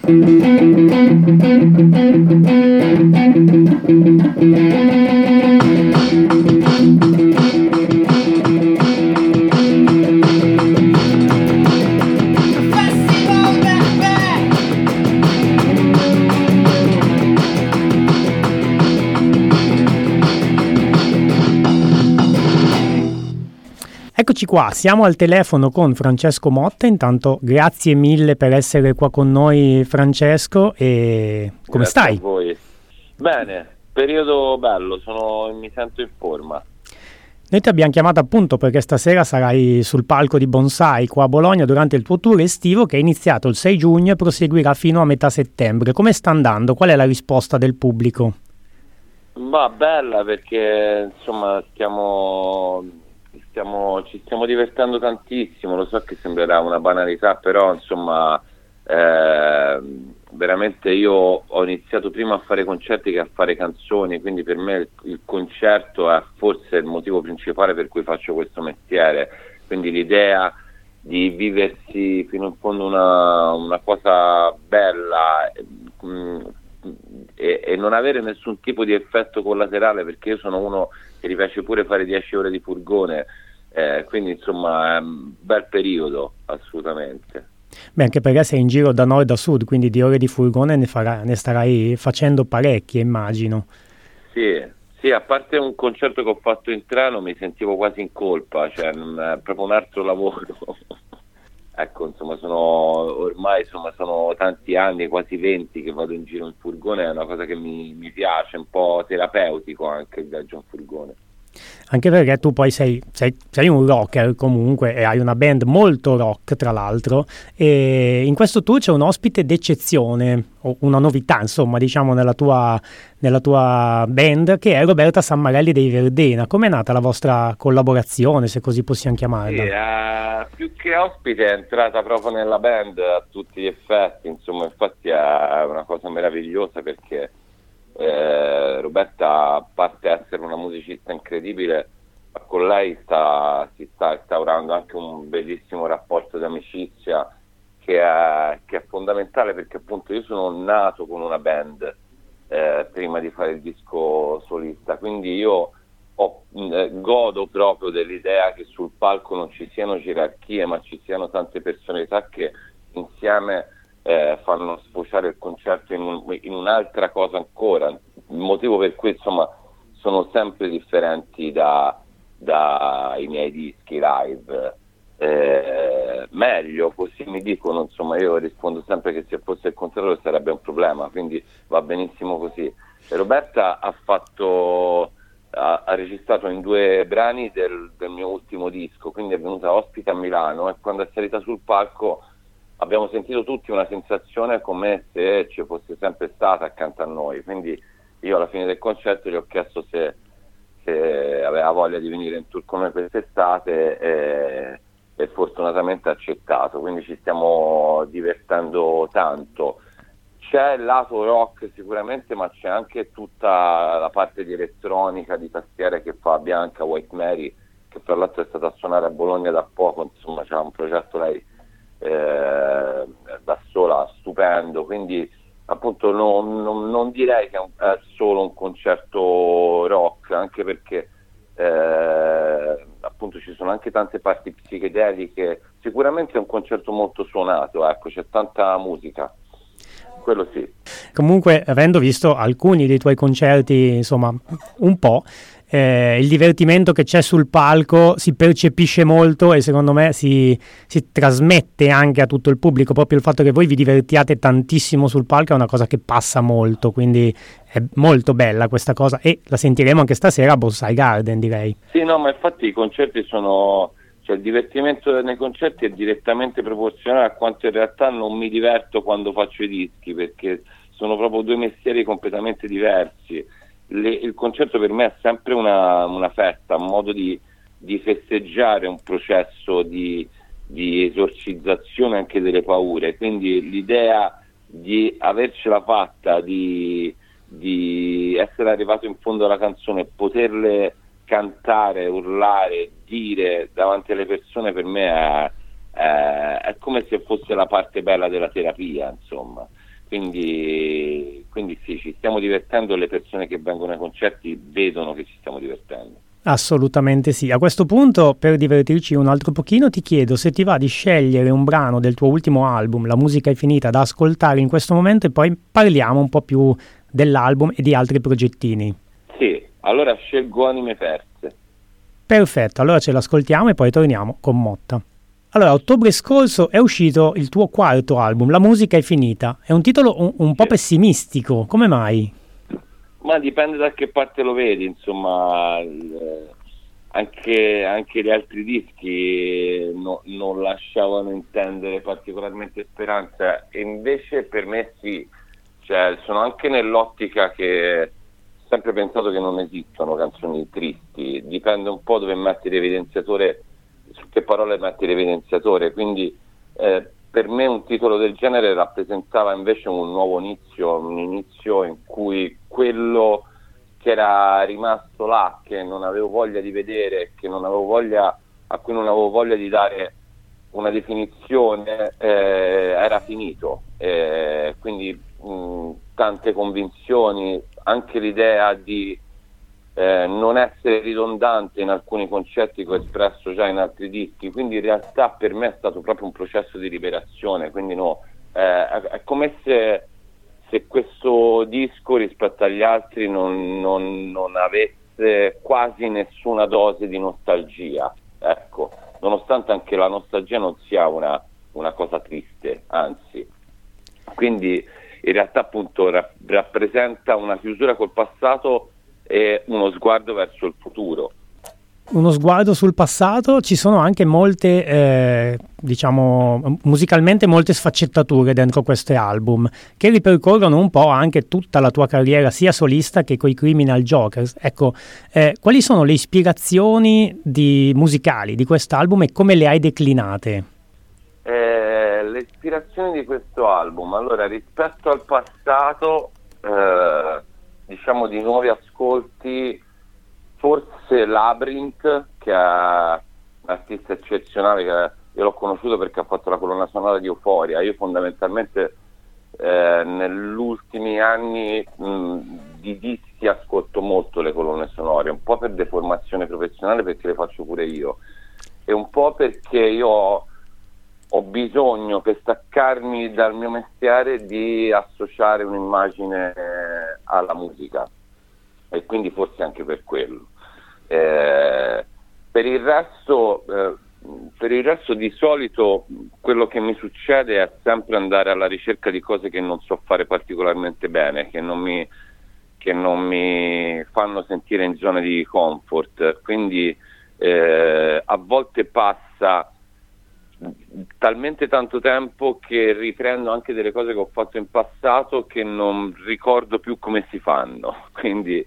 Eccoci qua, siamo al telefono con Francesco Motta. Intanto grazie mille per essere qua con noi, Francesco, e come grazie stai? A voi. Bene, periodo bello, mi sento in forma. Noi ti abbiamo chiamato appunto perché stasera sarai sul palco di Bonsai qua a Bologna durante il tuo tour estivo che è iniziato il 6 giugno e proseguirà fino a metà settembre. Come sta andando? Qual è la risposta del pubblico? Ma bella, perché insomma ci stiamo divertendo tantissimo. Lo so che sembrerà una banalità, però insomma veramente io ho iniziato prima a fare concerti che a fare canzoni, quindi per me il concerto è forse il motivo principale per cui faccio questo mestiere, quindi l'idea di viversi fino in fondo una cosa bella e non avere nessun tipo di effetto collaterale, perché io sono uno che gli piace pure fare 10 ore di furgone, quindi insomma è un bel periodo, assolutamente. Beh, anche perché sei in giro da nord a sud, quindi di ore di furgone ne starai facendo parecchie, immagino. Sì, a parte un concerto che ho fatto in treno mi sentivo quasi in colpa, cioè è proprio un altro lavoro. Ecco, insomma, sono tanti anni, quasi 20 che vado in giro in furgone, è una cosa che mi piace, un po' terapeutico anche il viaggio in furgone. Anche perché tu poi sei un rocker comunque e hai una band molto rock tra l'altro, e in questo tour c'è un ospite d'eccezione, o una novità insomma diciamo nella tua band, che è Roberta Sammarelli dei Verdena. Com'è nata la vostra collaborazione, se così possiamo chiamarla? Sì, più che ospite è entrata proprio nella band a tutti gli effetti, insomma, infatti è una cosa meravigliosa perché Roberta, a parte essere una musicista incredibile, con lei si sta instaurando anche un bellissimo rapporto di amicizia che è fondamentale, perché appunto io sono nato con una band prima di fare il disco solista, quindi io godo proprio dell'idea che sul palco non ci siano gerarchie, ma ci siano tante personalità che insieme fanno sfociare il concerto in un'altra cosa ancora, il motivo per cui insomma sono sempre differenti dai miei dischi live, meglio, così mi dicono, insomma io rispondo sempre che se fosse il contrario sarebbe un problema, quindi va benissimo così. E Roberta ha registrato in 2 brani del mio ultimo disco, quindi è venuta ospite a Milano e quando è salita sul palco abbiamo sentito tutti una sensazione come se ci fosse sempre stata accanto a noi, quindi io alla fine del concerto gli ho chiesto se aveva voglia di venire in tour con me quest'estate e fortunatamente ha accettato, quindi ci stiamo divertendo tanto. C'è il lato rock sicuramente, ma c'è anche tutta la parte di elettronica, di tastiere che fa Bianca White Mary, che tra l'altro è stata a suonare a Bologna da poco, insomma c'ha un progetto lei da sola stupendo, quindi appunto non direi che è solo un concerto rock, anche perché appunto ci sono anche tante parti psichedeliche, sicuramente è un concerto molto suonato, ecco, c'è tanta musica, quello sì. Comunque, avendo visto alcuni dei tuoi concerti, insomma un po', il divertimento che c'è sul palco si percepisce molto e secondo me si trasmette anche a tutto il pubblico, proprio il fatto che voi vi divertiate tantissimo sul palco è una cosa che passa molto, quindi è molto bella questa cosa e la sentiremo anche stasera a Bonsai Garden, direi. Sì, no, ma infatti i concerti cioè il divertimento nei concerti è direttamente proporzionale a quanto in realtà non mi diverto quando faccio i dischi, perché sono proprio 2 mestieri completamente diversi. Il concerto per me è sempre una festa, un modo di festeggiare un processo di esorcizzazione anche delle paure, quindi l'idea di avercela fatta, di essere arrivato in fondo alla canzone, poterle cantare, urlare, dire davanti alle persone, per me è come se fosse la parte bella della terapia, insomma. Quindi sì, ci stiamo divertendo, le persone che vengono ai concerti vedono che ci stiamo divertendo. Assolutamente sì. A questo punto, per divertirci un altro pochino, ti chiedo se ti va di scegliere un brano del tuo ultimo album, La musica è finita, da ascoltare in questo momento, e poi parliamo un po' più dell'album e di altri progettini. Sì, allora scelgo Anime Perse. Perfetto, allora ce l'ascoltiamo e poi torniamo con Motta. Allora, a ottobre scorso è uscito il tuo quarto album, La musica è finita. È un titolo un po' pessimistico, come mai? Ma dipende da che parte lo vedi, insomma, anche gli altri dischi non lasciavano intendere particolarmente speranza, e invece per me sì, cioè sono anche nell'ottica che ho sempre pensato che non esistono canzoni tristi, dipende un po' dove metti l'evidenziatore, su che parole metti l'evidenziatore, quindi per me un titolo del genere rappresentava invece un nuovo inizio, un inizio in cui quello che era rimasto là, che non avevo voglia di vedere, a cui non avevo voglia di dare una definizione, era finito. Quindi tante convinzioni, anche l'idea di non essere ridondante in alcuni concetti che ho espresso già in altri dischi, quindi in realtà per me è stato proprio un processo di liberazione, quindi è come se questo disco rispetto agli altri non avesse quasi nessuna dose di nostalgia, ecco, nonostante anche la nostalgia non sia una cosa triste, anzi, quindi in realtà appunto rappresenta una chiusura col passato e uno sguardo verso il futuro. Uno sguardo sul passato, ci sono anche molte, diciamo, musicalmente molte sfaccettature dentro questi album, che ripercorrono un po' anche tutta la tua carriera, sia solista che coi Criminal Jokers. Ecco, quali sono le ispirazioni musicali di quest'album e come le hai declinate? Le ispirazioni di questo album, allora, rispetto al passato, diciamo di nuovi ascolti, forse Labyrinth, che è un artista eccezionale, che io l'ho conosciuto perché ha fatto la colonna sonora di Euphoria. Io fondamentalmente negli ultimi anni di dischi ascolto molto le colonne sonore, un po' per deformazione professionale perché le faccio pure io, e un po' perché io ho bisogno, per staccarmi dal mio mestiere, di associare un'immagine alla musica, e quindi forse anche per quello. Per il resto di solito quello che mi succede è sempre andare alla ricerca di cose che non so fare particolarmente bene, che non mi fanno sentire in zone di comfort, quindi a volte passa talmente tanto tempo che riprendo anche delle cose che ho fatto in passato che non ricordo più come si fanno, quindi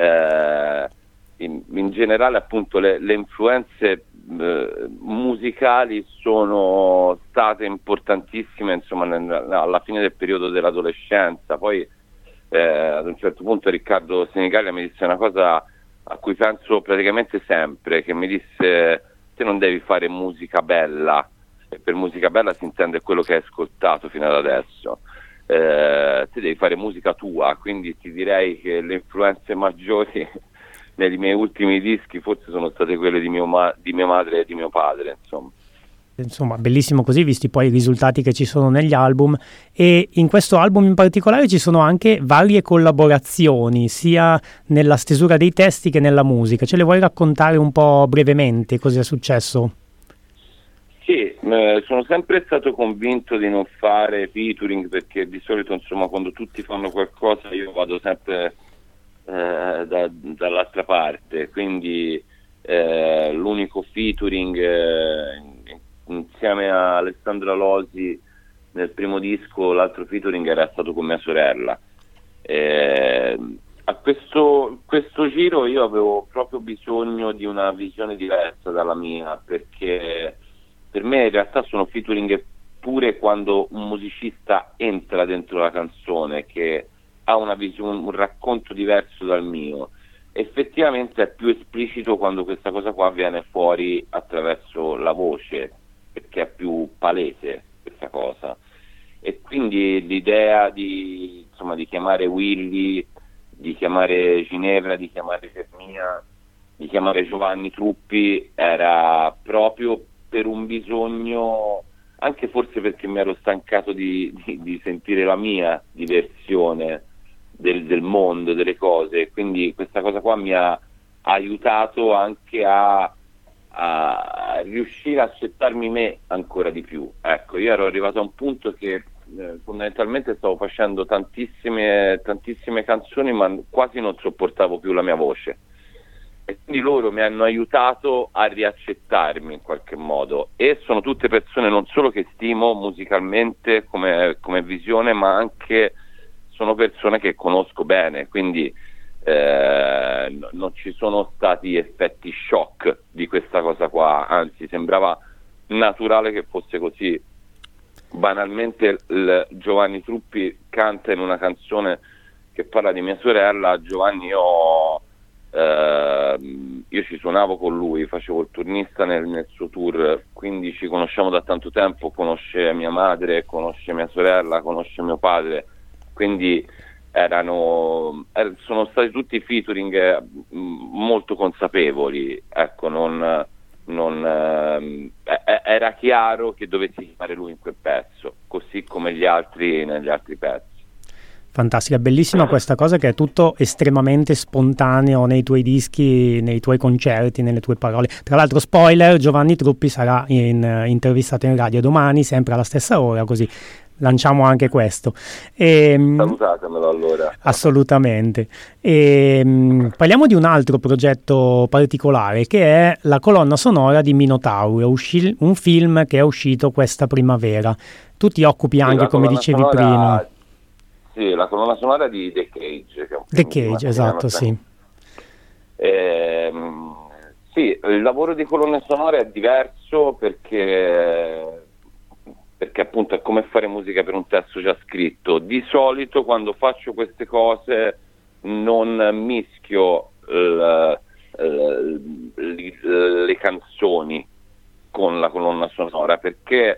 in generale appunto le influenze musicali sono state importantissime, insomma, alla fine del periodo dell'adolescenza. Poi ad un certo punto Riccardo Senigallia mi disse una cosa a cui penso praticamente sempre, che mi disse: te non devi fare musica bella, e per musica bella si intende quello che hai ascoltato fino ad adesso, te devi fare musica tua. Quindi ti direi che le influenze maggiori nei miei ultimi dischi forse sono state quelle di mia madre e di mio padre, insomma, bellissimo così, visti poi i risultati che ci sono negli album. E in questo album in particolare ci sono anche varie collaborazioni, sia nella stesura dei testi che nella musica. Ce le vuoi raccontare un po' brevemente cosa è successo? Sì, sono sempre stato convinto di non fare featuring, perché di solito, insomma, quando tutti fanno qualcosa io vado sempre dall'altra parte, quindi l'unico featuring insieme a Alessandra Losi nel primo disco, l'altro featuring era stato con mia sorella. A questo giro io avevo proprio bisogno di una visione diversa dalla mia, perché per me in realtà sono featuring pure quando un musicista entra dentro la canzone, che ha una visione, un racconto diverso dal mio. Effettivamente è più esplicito quando questa cosa qua viene fuori attraverso la voce, perché è più palese questa cosa. e quindi l'idea di chiamare Willy, di chiamare Ginevra, di chiamare Fermina, di chiamare Giovanni Truppi era proprio per un bisogno, anche forse perché mi ero stancato di sentire la mia diversione del mondo, delle cose, quindi questa cosa qua mi ha aiutato anche a riuscire a accettarmi me ancora di più. Ecco, io ero arrivato a un punto che fondamentalmente stavo facendo tantissime canzoni, ma quasi non sopportavo più la mia voce, e quindi loro mi hanno aiutato a riaccettarmi in qualche modo, e sono tutte persone non solo che stimo musicalmente come visione, ma anche sono persone che conosco bene, quindi non ci sono stati effetti shock di questa cosa qua, anzi sembrava naturale che fosse così. Banalmente Giovanni Truppi canta in una canzone che parla di mia sorella. Giovanni, io ci suonavo con lui, facevo il turnista nel suo tour, quindi ci conosciamo da tanto tempo, conosce mia madre, conosce mia sorella, conosce mio padre, quindi sono stati tutti featuring molto consapevoli, ecco, era chiaro che dovessi chiamare lui in quel pezzo, così come gli altri negli altri pezzi. Fantastica, bellissima questa cosa che è tutto estremamente spontaneo nei tuoi dischi, nei tuoi concerti, nelle tue parole. Tra l'altro, spoiler, Giovanni Truppi sarà intervistato in radio domani, sempre alla stessa ora, così lanciamo anche questo. Salutatemelo allora. Assolutamente. Parliamo di un altro progetto particolare, che è la colonna sonora di Minotauro, un film che è uscito questa primavera. Tu ti occupi anche, come dicevi prima. Sì, la colonna sonora di The Cage. Che è un The Cage, esatto, sì. Sì, il lavoro di colonne sonore è diverso perché appunto è come fare musica per un testo già scritto. Di solito quando faccio queste cose non mischio le canzoni con la colonna sonora, perché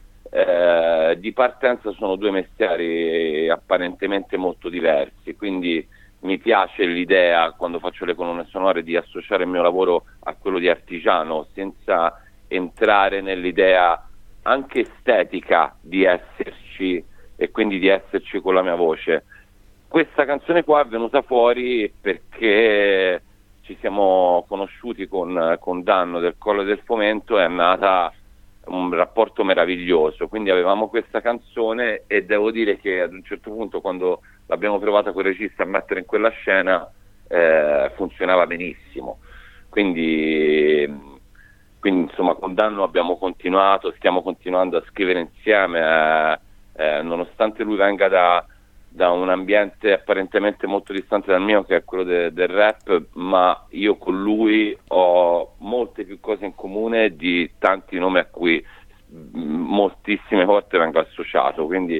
di partenza sono due mestieri apparentemente molto diversi, quindi mi piace l'idea, quando faccio le colonne sonore, di associare il mio lavoro a quello di artigiano, senza entrare nell'idea anche estetica di esserci, e quindi di esserci con la mia voce. Questa canzone qua è venuta fuori perché ci siamo conosciuti con Danno del Colle del Fomento, è nata un rapporto meraviglioso, quindi avevamo questa canzone e devo dire che ad un certo punto, quando l'abbiamo provata con il regista a mettere in quella scena, funzionava benissimo, quindi insomma con Danno abbiamo continuato, stiamo continuando a scrivere insieme, nonostante lui venga da un ambiente apparentemente molto distante dal mio, che è quello del rap, ma io con lui ho molte più cose in comune di tanti nomi a cui moltissime volte vengo associato, quindi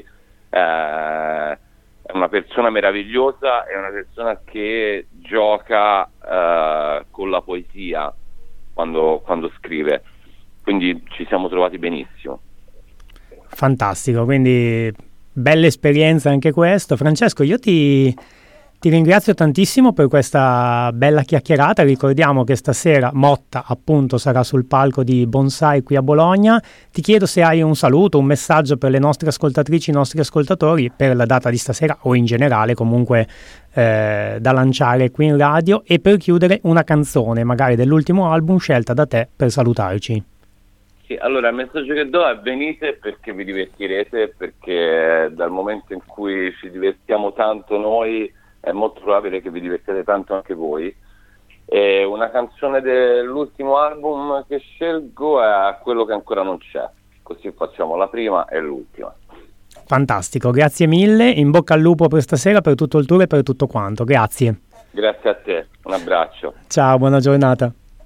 è una persona meravigliosa, è una persona che gioca con la poesia quando scrive, quindi ci siamo trovati benissimo. Fantastico, quindi bella esperienza anche questo. Francesco, io ti ringrazio tantissimo per questa bella chiacchierata. Ricordiamo che stasera Motta appunto sarà sul palco di Bonsai qui a Bologna. Ti chiedo se hai un saluto, un messaggio per le nostre ascoltatrici, i nostri ascoltatori per la data di stasera, o in generale comunque da lanciare qui in radio, e per chiudere una canzone magari dell'ultimo album scelta da te per salutarci. Sì, allora il messaggio che do è: venite perché vi divertirete, perché dal momento in cui ci divertiamo tanto noi è molto probabile che vi divertiate tanto anche voi. E una canzone dell'ultimo album che scelgo è Quello che ancora non c'è, così facciamo la prima e l'ultima. Fantastico, grazie mille, in bocca al lupo per stasera, per tutto il tour e per tutto quanto, grazie. Grazie a te, un abbraccio. Ciao, buona giornata.